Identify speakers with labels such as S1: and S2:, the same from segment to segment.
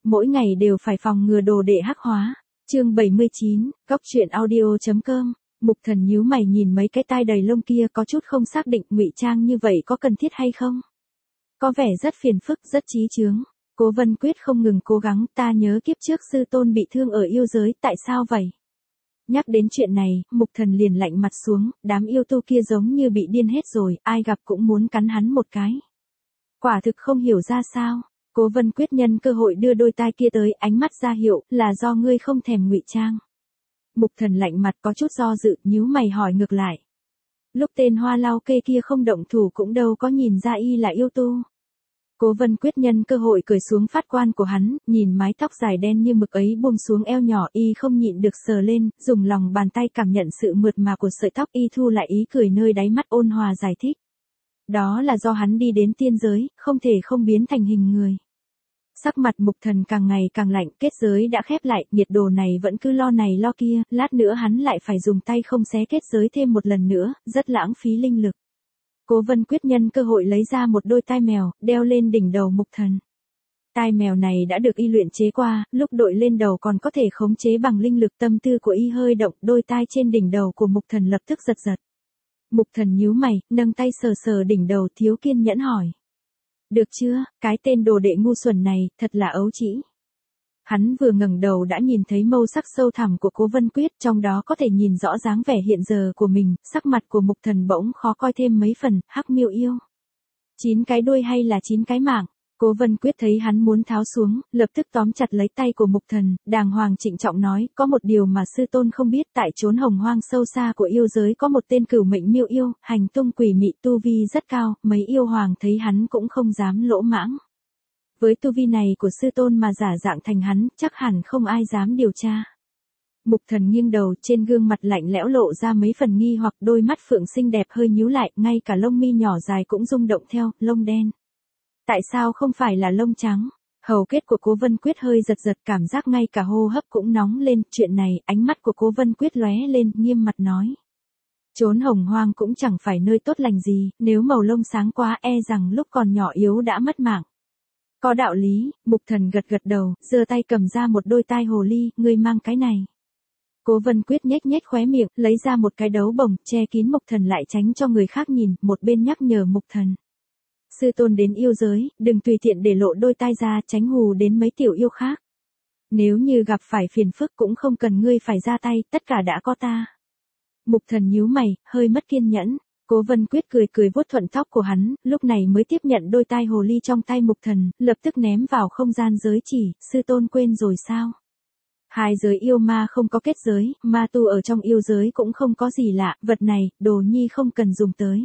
S1: mỗi ngày đều phải phòng ngừa đồ đệ hắc hóa. Chương 79, Cóc truyện audio.com. Mục Thần nhíu mày nhìn mấy cái tai đầy lông kia, có chút không xác định ngụy trang như vậy có cần thiết hay không. Có vẻ rất phiền phức, rất chí chướng. Cố Vân Quyết không ngừng cố gắng, ta nhớ kiếp trước sư tôn bị thương ở yêu giới, tại sao vậy? Nhắc đến chuyện này, Mục Thần liền lạnh mặt xuống, đám yêu tu kia giống như bị điên hết rồi, ai gặp cũng muốn cắn hắn một cái. Quả thực không hiểu ra sao. Cố Vân Quyết nhân cơ hội đưa đôi tai kia tới, ánh mắt ra hiệu, là do ngươi không thèm ngụy trang. Mục Thần lạnh mặt có chút do dự, nhíu mày hỏi ngược lại. Lúc tên Hoa Lao Kê kia không động thủ cũng đâu có nhìn ra y là yêu tu. Cố Vân Quyết nhân cơ hội cởi xuống phát quan của hắn, nhìn mái tóc dài đen như mực ấy buông xuống eo nhỏ, y không nhịn được sờ lên, dùng lòng bàn tay cảm nhận sự mượt mà của sợi tóc, y thu lại ý cười nơi đáy mắt ôn hòa giải thích. Đó là do hắn đi đến tiên giới, không thể không biến thành hình người. Sắc mặt Mục Thần càng ngày càng lạnh, kết giới đã khép lại, nhiệt đồ này vẫn cứ lo này lo kia, lát nữa hắn lại phải dùng tay không xé kết giới thêm một lần nữa, rất lãng phí linh lực. Cố Vân Quyết nhân cơ hội lấy ra một đôi tai mèo, đeo lên đỉnh đầu Mục Thần. Tai mèo này đã được y luyện chế qua, lúc đội lên đầu còn có thể khống chế bằng linh lực, tâm tư của y hơi động, đôi tai trên đỉnh đầu của Mục Thần lập tức giật giật. Mục Thần nhíu mày, nâng tay sờ sờ đỉnh đầu, thiếu kiên nhẫn hỏi. Được chưa, cái tên đồ đệ ngu xuẩn này, thật là ấu trĩ. Hắn vừa ngẩng đầu đã nhìn thấy mâu sắc sâu thẳm của Cố Vân Quyết, trong đó có thể nhìn rõ dáng vẻ hiện giờ của mình, sắc mặt của Mục Thần bỗng khó coi thêm mấy phần, hắc miêu yêu. 9 cái đuôi hay là 9 cái mạng? Cố Vân Quyết thấy hắn muốn tháo xuống, lập tức tóm chặt lấy tay của Mục Thần, đàng hoàng trịnh trọng nói, có một điều mà sư tôn không biết, tại chốn hồng hoang sâu xa của yêu giới có một tên cửu mệnh miêu yêu, hành tung quỷ mị, tu vi rất cao, mấy yêu hoàng thấy hắn cũng không dám lỗ mãng. Với tu vi này của sư tôn mà giả dạng thành hắn, chắc hẳn không ai dám điều tra. Mục Thần nghiêng đầu, trên gương mặt lạnh lẽo lộ ra mấy phần nghi hoặc, đôi mắt phượng xinh đẹp hơi nhíu lại, ngay cả lông mi nhỏ dài cũng rung động theo, lông đen. Tại sao không phải là lông trắng? Hầu kết của Cố Vân Quyết hơi giật giật, cảm giác ngay cả hô hấp cũng nóng lên, chuyện này, ánh mắt của Cố Vân Quyết lóe lên, nghiêm mặt nói. Chốn hồng hoang cũng chẳng phải nơi tốt lành gì, nếu màu lông sáng quá e rằng lúc còn nhỏ yếu đã mất mạng. Có đạo lý, Mục Thần gật gật đầu, giơ tay cầm ra một đôi tai hồ ly, ngươi mang cái này. Cố Vân Quyết nhếch nhếch khóe miệng, lấy ra một cái đấu bồng, che kín Mục Thần lại tránh cho người khác nhìn, một bên nhắc nhở Mục Thần. Sư tôn đến yêu giới, đừng tùy tiện để lộ đôi tai ra, tránh hù đến mấy tiểu yêu khác. Nếu như gặp phải phiền phức cũng không cần ngươi phải ra tay, tất cả đã có ta. Mục Thần nhíu mày, hơi mất kiên nhẫn. Cố Vân Quyết cười cười vuốt thuận tóc của hắn, lúc này mới tiếp nhận đôi tai hồ ly trong tay Mục Thần, lập tức ném vào không gian giới chỉ, sư tôn quên rồi sao? Hai giới yêu ma không có kết giới, ma tu ở trong yêu giới cũng không có gì lạ, vật này, đồ nhi không cần dùng tới.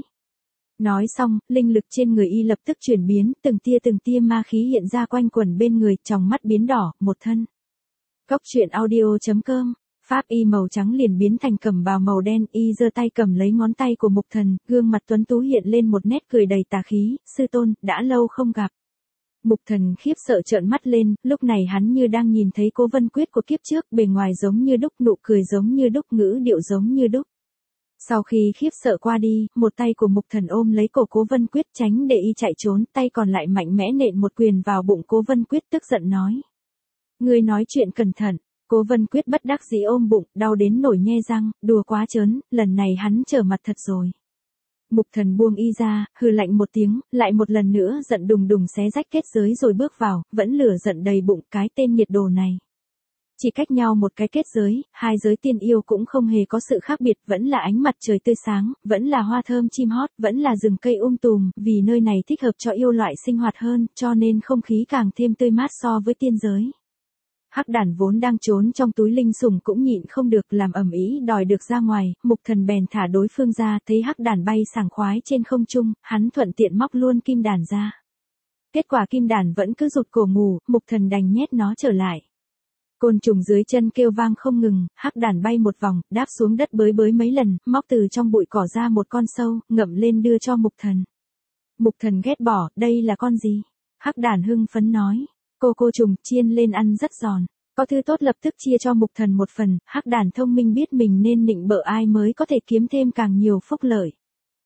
S1: Nói xong, linh lực trên người y lập tức chuyển biến, từng tia ma khí hiện ra quanh quẩn bên người, tròng mắt biến đỏ, một thân. Cóc truyện audio.com. Pháp y màu trắng liền biến thành cẩm bào màu đen, y giơ tay cầm lấy ngón tay của Mục Thần, gương mặt tuấn tú hiện lên một nét cười đầy tà khí, sư tôn, đã lâu không gặp. Mục Thần khiếp sợ trợn mắt lên, lúc này hắn như đang nhìn thấy Cố Vân Quyết của kiếp trước, bề ngoài giống như đúc, nụ cười giống như đúc, ngữ điệu giống như đúc. Sau khi khiếp sợ qua đi, một tay của Mục Thần ôm lấy cổ Cố Vân Quyết tránh để y chạy trốn, tay còn lại mạnh mẽ nện một quyền vào bụng Cố Vân Quyết, tức giận nói. Ngươi nói chuyện cẩn thận. Cố Vân Quyết bất đắc dĩ ôm bụng, đau đến nổi nhe răng, đùa quá trớn, lần này hắn trở mặt thật rồi. Mục Thần buông y ra, hừ lạnh một tiếng, lại một lần nữa giận đùng đùng xé rách kết giới rồi bước vào, vẫn lửa giận đầy bụng, cái tên nhiệt đồ này. Chỉ cách nhau một cái kết giới, hai giới tiên yêu cũng không hề có sự khác biệt, vẫn là ánh mặt trời tươi sáng, vẫn là hoa thơm chim hót, vẫn là rừng cây tùm, vì nơi này thích hợp cho yêu loại sinh hoạt hơn, cho nên không khí càng thêm tươi mát so với tiên giới. Hắc đản vốn đang trốn trong túi linh sủng cũng nhịn không được, làm ầm ĩ đòi được ra ngoài, Mục Thần bèn thả đối phương ra, thấy hắc đản bay sảng khoái trên không trung, hắn thuận tiện móc luôn kim đản ra. Kết quả kim đản vẫn cứ rụt cổ ngủ, Mục Thần đành nhét nó trở lại. Côn trùng dưới chân kêu vang không ngừng, hắc đản bay một vòng, đáp xuống đất bới bới mấy lần, móc từ trong bụi cỏ ra một con sâu, ngậm lên đưa cho Mục Thần. Mục Thần ghét bỏ, đây là con gì? Hắc đản hưng phấn nói. Cô trùng chiên lên ăn rất giòn. Có thứ tốt lập tức chia cho Mục Thần một phần, hắc đản thông minh biết mình nên nịnh bợ ai mới có thể kiếm thêm càng nhiều phúc lợi.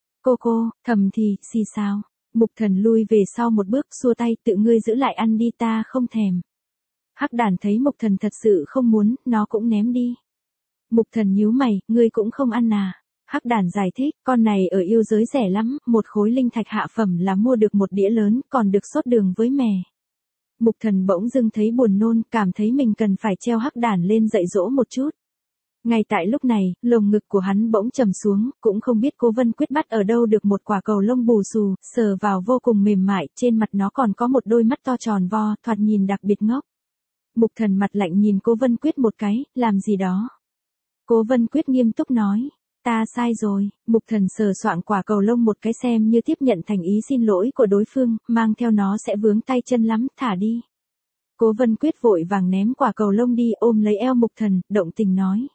S1: Cô, thầm thì, xì sao. Mục Thần lui về sau một bước, xua tay, tự ngươi giữ lại ăn đi, ta không thèm. Hắc đản thấy Mục Thần thật sự không muốn, nó cũng ném đi. Mục Thần nhíu mày, ngươi cũng không ăn à? Hắc đản giải thích, con này ở yêu giới rẻ lắm, một khối linh thạch hạ phẩm là mua được một đĩa lớn, còn được sốt đường với mè. Mục Thần bỗng dưng thấy buồn nôn, cảm thấy mình cần phải treo Hắc đản lên dạy dỗ một chút. Ngay tại lúc này, lồng ngực của hắn bỗng trầm xuống, cũng không biết Cố Vân Quyết bắt ở đâu được một quả cầu lông bù xù, sờ vào vô cùng mềm mại, trên mặt nó còn có một đôi mắt to tròn vo, thoạt nhìn đặc biệt ngốc. Mục Thần mặt lạnh nhìn Cố Vân Quyết một cái, làm gì đó. Cố Vân Quyết nghiêm túc nói, ta sai rồi. Mục Thần sờ soạng quả cầu lông một cái xem như tiếp nhận thành ý xin lỗi của đối phương, mang theo nó sẽ vướng tay chân lắm, thả đi. Cố Vân Quyết vội vàng ném quả cầu lông đi, ôm lấy eo Mục Thần, động tình nói.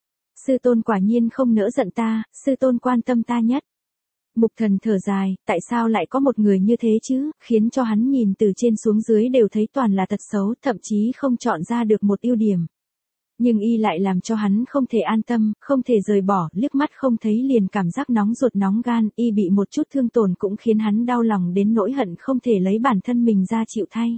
S1: Sư tôn quả nhiên không nỡ giận ta, sư tôn quan tâm ta nhất. Mục Thần thở dài, tại sao lại có một người như thế chứ, khiến cho hắn nhìn từ trên xuống dưới đều thấy toàn là tật xấu, thậm chí không chọn ra được một ưu điểm. Nhưng y lại làm cho hắn không thể an tâm, không thể rời bỏ, liếc mắt không thấy liền cảm giác nóng ruột nóng gan, y bị một chút thương tổn cũng khiến hắn đau lòng đến nỗi hận không thể lấy bản thân mình ra chịu thay.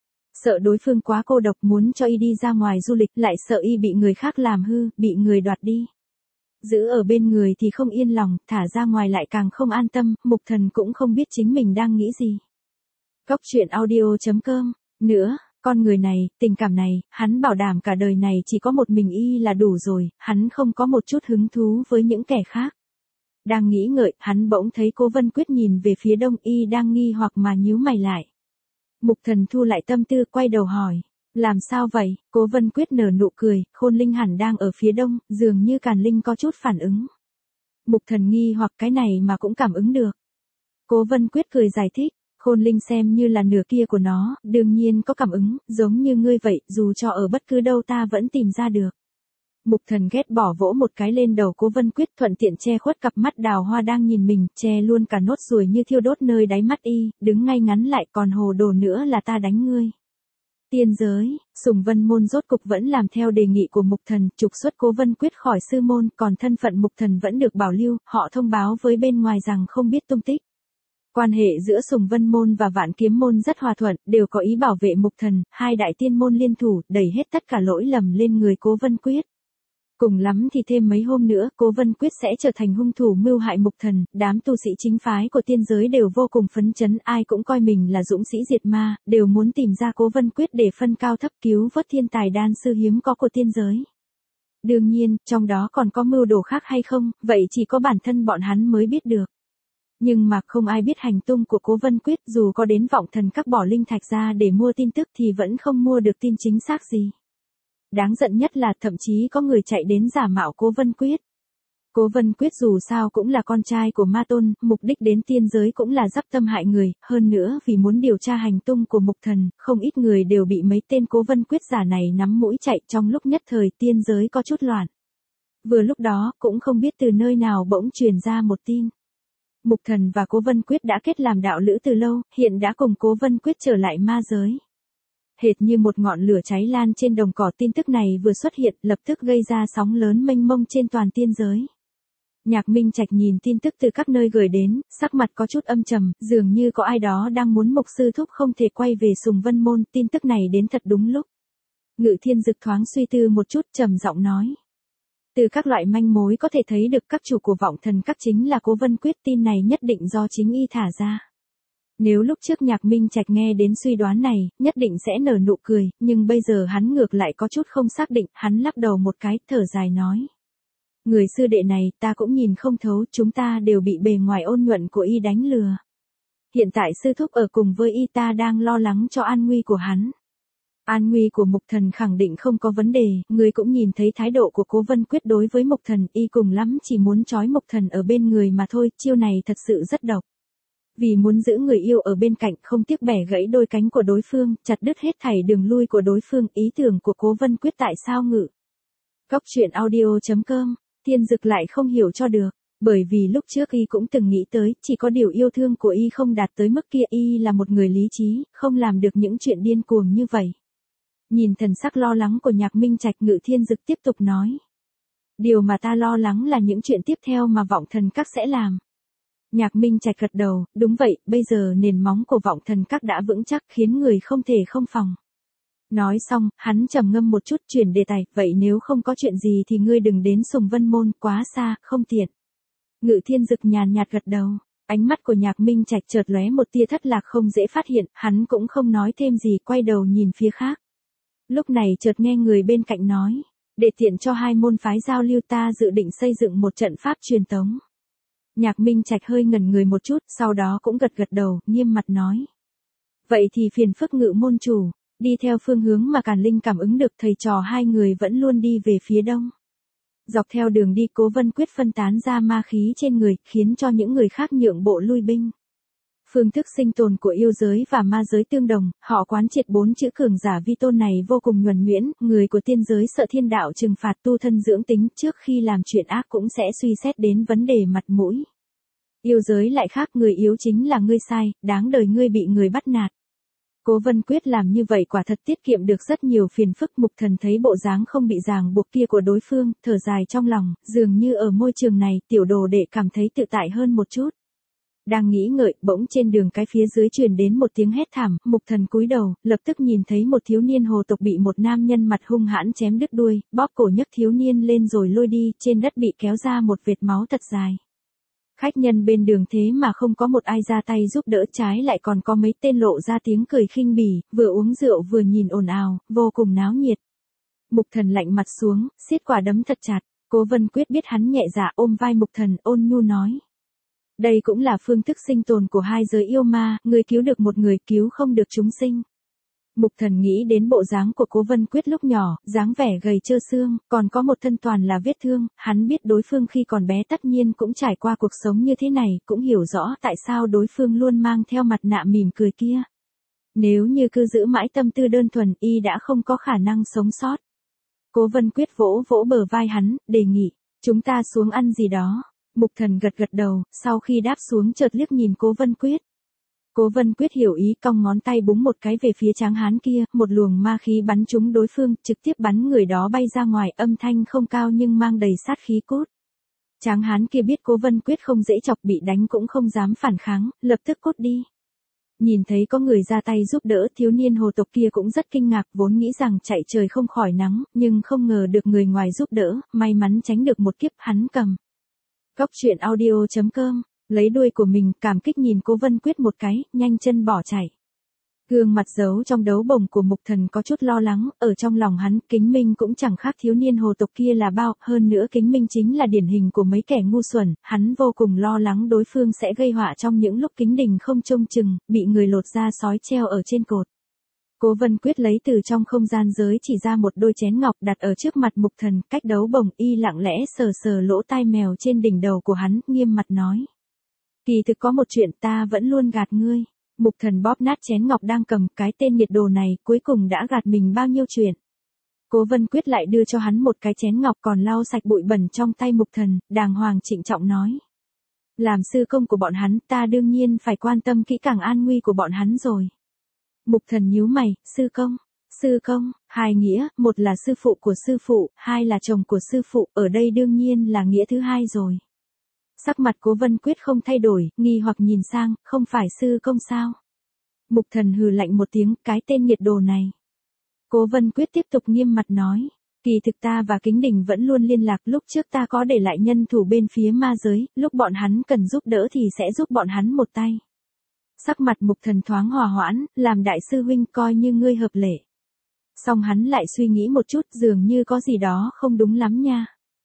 S1: Sợ đối phương quá cô độc muốn cho y đi ra ngoài du lịch, lại sợ y bị người khác làm hư, bị người đoạt đi. Giữ ở bên người thì không yên lòng, thả ra ngoài lại càng không an tâm, Mục Thần cũng không biết chính mình đang nghĩ gì. Cóc truyện audio.com. Nữa, con người này, tình cảm này, hắn bảo đảm cả đời này chỉ có một mình y là đủ rồi, hắn không có một chút hứng thú với những kẻ khác. Đang nghĩ ngợi, hắn bỗng thấy Cố Vân Quyết nhìn về phía đông, y đang nghi hoặc mà nhíu mày lại. Mục Thần thu lại tâm tư, quay đầu hỏi. Làm sao vậy? Cố Vân Quyết nở nụ cười, Khôn Linh hẳn đang ở phía đông, dường như Càn Linh có chút phản ứng. Mục Thần nghi hoặc cái này mà cũng cảm ứng được. Cố Vân Quyết cười giải thích, Khôn Linh xem như là nửa kia của nó, đương nhiên có cảm ứng, giống như ngươi vậy, dù cho ở bất cứ đâu ta vẫn tìm ra được. Mục Thần ghét bỏ vỗ một cái lên đầu Cố Vân Quyết, thuận tiện che khuất cặp mắt đào hoa đang nhìn mình, che luôn cả nốt ruồi như thiêu đốt nơi đáy mắt y, đứng ngay ngắn lại, còn hồ đồ nữa là ta đánh ngươi. Tiên giới, Sùng Vân Môn rốt cục vẫn làm theo đề nghị của Mục Thần, trục xuất Cố Vân Quyết khỏi sư môn, còn thân phận Mục Thần vẫn được bảo lưu, họ thông báo với bên ngoài rằng không biết tung tích. Quan hệ giữa Sùng Vân Môn và Vạn Kiếm Môn rất hòa thuận, đều có ý bảo vệ Mục Thần, hai đại tiên môn liên thủ, đẩy hết tất cả lỗi lầm lên người Cố Vân Quyết. Cùng lắm thì thêm mấy hôm nữa, Cố Vân Quyết sẽ trở thành hung thủ mưu hại Mục Thần, đám tu sĩ chính phái của tiên giới đều vô cùng phấn chấn, ai cũng coi mình là dũng sĩ diệt ma, đều muốn tìm ra Cố Vân Quyết để phân cao thấp cứu vớt thiên tài đan sư hiếm có của tiên giới. Đương nhiên, trong đó còn có mưu đồ khác hay không, vậy chỉ có bản thân bọn hắn mới biết được. Nhưng mà không ai biết hành tung của Cố Vân Quyết, dù có đến Vọng Thần Các bỏ linh thạch ra để mua tin tức thì vẫn không mua được tin chính xác gì. Đáng giận nhất là thậm chí có người chạy đến giả mạo Cố Vân Quyết. Cố Vân Quyết dù sao cũng là con trai của Ma Tôn, mục đích đến tiên giới cũng là dắp tâm hại người, hơn nữa vì muốn điều tra hành tung của Mục Thần, không ít người đều bị mấy tên Cố Vân Quyết giả này nắm mũi chạy, trong lúc nhất thời tiên giới có chút loạn. Vừa lúc đó, cũng không biết từ nơi nào bỗng truyền ra một tin. Mục Thần và Cố Vân Quyết đã kết làm đạo lữ từ lâu, hiện đã cùng Cố Vân Quyết trở lại ma giới. Hệt như một ngọn lửa cháy lan trên đồng cỏ, tin tức này vừa xuất hiện, lập tức gây ra sóng lớn mênh mông trên toàn tiên giới. Nhạc Minh Trạch nhìn tin tức từ các nơi gửi đến, sắc mặt có chút âm trầm, dường như có ai đó đang muốn Mục sư thúc không thể quay về Sùng Vân Môn, tin tức này đến thật đúng lúc. Ngự Thiên Dực thoáng suy tư một chút, trầm giọng nói. Từ các loại manh mối có thể thấy được các chủ của Vọng Thần Các chính là Cố Vân Quyết, tin này nhất định do chính y thả ra. Nếu lúc trước Nhạc Minh Trạch nghe đến suy đoán này, nhất định sẽ nở nụ cười, nhưng bây giờ hắn ngược lại có chút không xác định, hắn lắc đầu một cái, thở dài nói. Người sư đệ này ta cũng nhìn không thấu, chúng ta đều bị bề ngoài ôn nhuận của y đánh lừa. Hiện tại sư thúc ở cùng với y, ta đang lo lắng cho an nguy của hắn. An nguy của Mục Thần khẳng định không có vấn đề, người cũng nhìn thấy thái độ của Cố Vân Quyết đối với Mục Thần, y cùng lắm chỉ muốn trói Mục Thần ở bên người mà thôi, chiêu này thật sự rất độc. Vì muốn giữ người yêu ở bên cạnh, không tiếc bẻ gãy đôi cánh của đối phương, chặt đứt hết thảy đường lui của đối phương, ý tưởng của Cố Vân Quyết tại sao ngự. Cóc truyện audio.com, Thiên Dực lại không hiểu cho được, bởi vì lúc trước y cũng từng nghĩ tới, chỉ có điều yêu thương của y không đạt tới mức kia, y là một người lý trí, không làm được những chuyện điên cuồng như vậy. Nhìn thần sắc lo lắng của Nhạc Minh Trạch, Ngự Thiên Dực tiếp tục nói. Điều mà ta lo lắng là những chuyện tiếp theo mà Vọng Thần Các sẽ làm. Nhạc Minh Trạch gật đầu, đúng vậy, bây giờ nền móng của Vọng Thần Các đã vững chắc khiến người không thể không phòng. Nói xong, hắn trầm ngâm một chút chuyển đề tài, vậy nếu không có chuyện gì thì ngươi đừng đến Sùng Vân Môn, quá xa, không tiện. Ngự Thiên Dực nhàn nhạt gật đầu, ánh mắt của Nhạc Minh Trạch chợt lóe một tia thất lạc không dễ phát hiện, hắn cũng không nói thêm gì, quay đầu nhìn phía khác. Lúc này chợt nghe người bên cạnh nói, để tiện cho hai môn phái giao lưu ta dự định xây dựng một trận pháp truyền tống. Nhạc Minh Trạch hơi ngẩn người một chút, sau đó cũng gật gật đầu, nghiêm mặt nói. Vậy thì phiền phức Ngự môn chủ, đi theo phương hướng mà Càn Linh cảm ứng được, thầy trò hai người vẫn luôn đi về phía đông. Dọc theo đường đi Cố Vân Quyết phân tán ra ma khí trên người, khiến cho những người khác nhượng bộ lui binh. Phương thức sinh tồn của yêu giới và ma giới tương đồng, họ quán triệt 4 chữ cường giả vi tôn này vô cùng nhuần nhuyễn, người của tiên giới sợ thiên đạo trừng phạt tu thân dưỡng tính, trước khi làm chuyện ác cũng sẽ suy xét đến vấn đề mặt mũi. Yêu giới lại khác, người yếu chính là ngươi sai, đáng đời ngươi bị người bắt nạt. Cố Vân Quyết làm như vậy quả thật tiết kiệm được rất nhiều phiền phức. Mục Thần thấy bộ dáng không bị ràng buộc kia của đối phương, thở dài trong lòng, dường như ở môi trường này tiểu đồ đệ cảm thấy tự tại hơn một chút. Đang nghĩ ngợi, bỗng trên đường cái phía dưới truyền đến một tiếng hét thảm, Mục Thần cúi đầu, lập tức nhìn thấy một thiếu niên hồ tộc bị một nam nhân mặt hung hãn chém đứt đuôi, bóp cổ nhấc thiếu niên lên rồi lôi đi, trên đất bị kéo ra một vệt máu thật dài. Khách nhân bên đường thế mà không có một ai ra tay giúp đỡ, trái lại còn có mấy tên lộ ra tiếng cười khinh bỉ, vừa uống rượu vừa nhìn ồn ào, vô cùng náo nhiệt. Mục Thần lạnh mặt xuống, siết quả đấm thật chặt, Cố Vân Quyết biết hắn nhẹ dạ, ôm vai Mục Thần ôn nhu nói. Đây cũng là phương thức sinh tồn của hai giới yêu ma, người cứu được một người, cứu không được chúng sinh. Mục Thần nghĩ đến bộ dáng của Cố Vân Quyết lúc nhỏ, dáng vẻ gầy trơ xương, còn có một thân toàn là vết thương, hắn biết đối phương khi còn bé tất nhiên cũng trải qua cuộc sống như thế này, cũng hiểu rõ tại sao đối phương luôn mang theo mặt nạ mỉm cười kia. Nếu như cứ giữ mãi tâm tư đơn thuần, y đã không có khả năng sống sót. Cố Vân Quyết vỗ vỗ bờ vai hắn, đề nghị, chúng ta xuống ăn gì đó. Mục Thần gật gật đầu, sau khi đáp xuống chợt liếc nhìn Cố Vân Quyết. Cố Vân Quyết hiểu ý, cong ngón tay búng một cái về phía tráng hán kia, một luồng ma khí bắn trúng đối phương, trực tiếp bắn người đó bay ra ngoài, âm thanh không cao nhưng mang đầy sát khí cốt. Tráng hán kia biết Cố Vân Quyết không dễ chọc, bị đánh cũng không dám phản kháng, lập tức cốt đi. Nhìn thấy có người ra tay giúp đỡ, thiếu niên hồ tộc kia cũng rất kinh ngạc, vốn nghĩ rằng chạy trời không khỏi nắng, nhưng không ngờ được người ngoài giúp đỡ, may mắn tránh được một kiếp. Hắn cầm Cóc truyện audio.com, lấy đuôi của mình, cảm kích nhìn Cố Vân Quyết một cái, nhanh chân bỏ chạy. Gương mặt giấu trong đấu bồng của Mục Thần có chút lo lắng, ở trong lòng hắn, Kính Minh cũng chẳng khác thiếu niên hồ tộc kia là bao, hơn nữa Kính Minh chính là điển hình của mấy kẻ ngu xuẩn, hắn vô cùng lo lắng đối phương sẽ gây họa trong những lúc Kính Đình không trông chừng, bị người lột da sói treo ở trên cột. Cố Vân Quyết lấy từ trong không gian giới chỉ ra một đôi chén ngọc đặt ở trước mặt Mục Thần, cách đấu bồng, y lặng lẽ sờ sờ lỗ tai mèo trên đỉnh đầu của hắn, nghiêm mặt nói. Kỳ thực có một chuyện ta vẫn luôn gạt ngươi. Mục Thần bóp nát chén ngọc đang cầm, cái tên nhiệt đồ này cuối cùng đã gạt mình bao nhiêu chuyện. Cố Vân Quyết lại đưa cho hắn một cái chén ngọc còn lau sạch bụi bẩn trong tay Mục Thần, đàng hoàng trịnh trọng nói. Làm sư công của bọn hắn, ta đương nhiên phải quan tâm kỹ càng an nguy của bọn hắn rồi. Mục Thần nhíu mày, sư công, hai nghĩa, một là sư phụ của sư phụ, hai là chồng của sư phụ, ở đây đương nhiên là nghĩa thứ hai rồi. Sắc mặt Cố Vân Quyết không thay đổi, nghi hoặc nhìn sang, không phải sư công sao? Mục Thần hừ lạnh một tiếng, cái tên nhiệt đồ này. Cố Vân Quyết tiếp tục nghiêm mặt nói, kỳ thực ta và Kính Đình vẫn luôn liên lạc, lúc trước ta có để lại nhân thủ bên phía ma giới, lúc bọn hắn cần giúp đỡ thì sẽ giúp bọn hắn một tay. Sắc mặt Mục Thần thoáng hòa hoãn, làm đại sư huynh coi như ngươi hợp lệ. Xong hắn lại suy nghĩ một chút, dường như có gì đó không đúng lắm nha.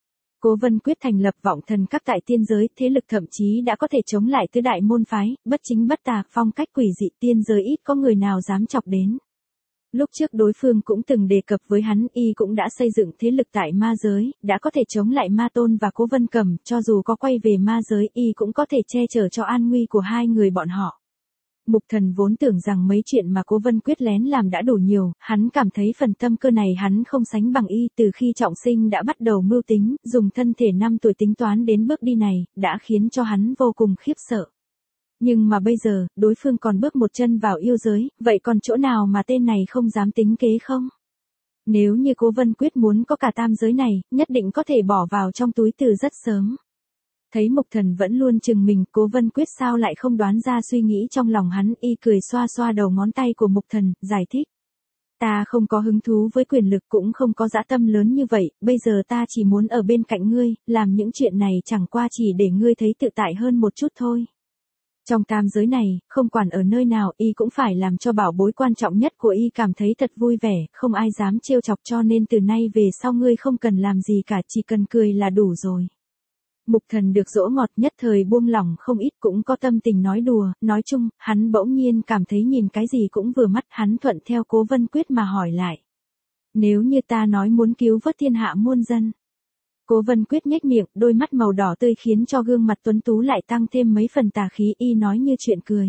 S1: Cố Vân Quyết thành lập Vọng Thần Các tại tiên giới, thế lực thậm chí đã có thể chống lại tứ đại môn phái, bất chính bất tà, phong cách quỷ dị, tiên giới ít có người nào dám chọc đến. Lúc trước đối phương cũng từng đề cập với hắn, y cũng đã xây dựng thế lực tại ma giới, đã có thể chống lại Ma Tôn và Cố Vân Cẩm, cho dù có quay về ma giới, y cũng có thể che chở cho an nguy của hai người bọn họ. Mục Thần vốn tưởng rằng mấy chuyện mà Cố Vân Quyết lén làm đã đủ nhiều, hắn cảm thấy phần tâm cơ này hắn không sánh bằng y, từ khi trọng sinh đã bắt đầu mưu tính, dùng thân thể 5 tuổi tính toán đến bước đi này, đã khiến cho hắn vô cùng khiếp sợ. Nhưng mà bây giờ, đối phương còn bước một chân vào yêu giới, vậy còn chỗ nào mà tên này không dám tính kế không? Nếu như Cố Vân Quyết muốn có cả tam giới này, nhất định có thể bỏ vào trong túi từ rất sớm. Thấy Mục Thần vẫn luôn chừng mình, Cố Vân Quyết sao lại không đoán ra suy nghĩ trong lòng hắn, y cười xoa xoa đầu ngón tay của Mục Thần, giải thích. Ta không có hứng thú với quyền lực cũng không có dã tâm lớn như vậy, bây giờ ta chỉ muốn ở bên cạnh ngươi, làm những chuyện này chẳng qua chỉ để ngươi thấy tự tại hơn một chút thôi. Trong tam giới này, không quản ở nơi nào y cũng phải làm cho bảo bối quan trọng nhất của y cảm thấy thật vui vẻ, không ai dám trêu chọc cho nên từ nay về sau ngươi không cần làm gì cả, chỉ cần cười là đủ rồi. Mục Thần được dỗ ngọt nhất thời buông lỏng không ít, cũng có tâm tình nói đùa, nói chung, hắn bỗng nhiên cảm thấy nhìn cái gì cũng vừa mắt, hắn thuận theo Cố Vân Quyết mà hỏi lại. Nếu như ta nói muốn cứu vớt thiên hạ muôn dân. Cố Vân Quyết nhếch miệng, đôi mắt màu đỏ tươi khiến cho gương mặt tuấn tú lại tăng thêm mấy phần tà khí, y nói như chuyện cười.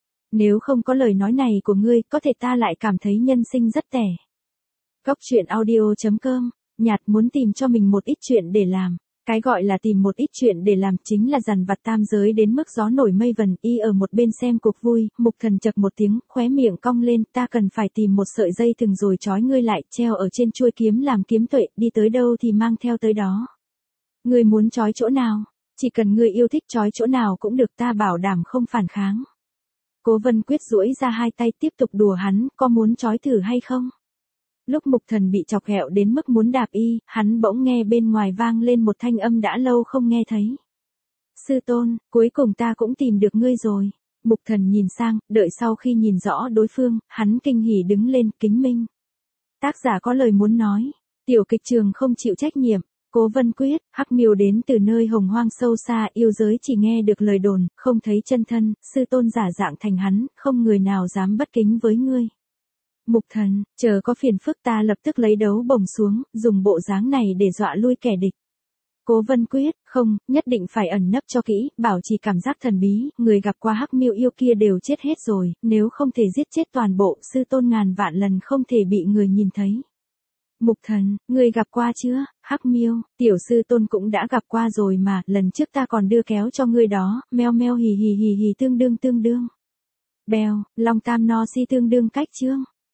S1: Nếu không có lời nói này của ngươi, có thể ta lại cảm thấy nhân sinh rất tẻ. Góc truyện audio.com, Nhạt muốn tìm cho mình một ít chuyện để làm. Cái gọi là tìm một ít chuyện để làm chính là dằn vặt tam giới đến mức gió nổi mây vần, y ở một bên xem cuộc vui, Mục Thần chậc một tiếng, khóe miệng cong lên, ta cần phải tìm một sợi dây thừng rồi trói ngươi lại, treo ở trên chuôi kiếm làm kiếm tuệ, đi tới đâu thì mang theo tới đó. Ngươi muốn trói chỗ nào? Chỉ cần ngươi yêu thích trói chỗ nào cũng được, ta bảo đảm không phản kháng. Cố Vân Quyết duỗi ra hai tay tiếp tục đùa hắn, có muốn trói thử hay không? Lúc Mục Thần bị chọc ghẹo đến mức muốn đạp y, hắn bỗng nghe bên ngoài vang lên một thanh âm đã lâu không nghe thấy. Sư tôn, cuối cùng ta cũng tìm được ngươi rồi. Mục Thần nhìn sang, đợi sau khi nhìn rõ đối phương, hắn kinh hỉ đứng lên, kính minh. Tác giả có lời muốn nói. Tiểu kịch trường không chịu trách nhiệm. Cố Vân Quyết, Hắc Miêu đến từ nơi hồng hoang sâu xa, yêu giới chỉ nghe được lời đồn, không thấy chân thân, sư tôn giả dạng thành hắn, không người nào dám bất kính với ngươi. Mục Thần, chờ có phiền phức ta lập tức lấy đấu bổng xuống, dùng bộ dáng này để dọa lui kẻ địch. Cố Vân Quyết, không, nhất định phải ẩn nấp cho kỹ, bảo trì cảm giác thần bí, người gặp qua Hắc Miêu yêu kia đều chết hết rồi, nếu không thể giết chết toàn bộ, sư tôn ngàn vạn lần không thể bị người nhìn thấy. Mục Thần, người gặp qua chưa? Hắc Miêu, tiểu sư tôn cũng đã gặp qua rồi mà, lần trước ta còn đưa kéo cho ngươi đó, meo meo hì hì hì hì tương đương. Bèo, Long Tam No Si tương đương cách chương.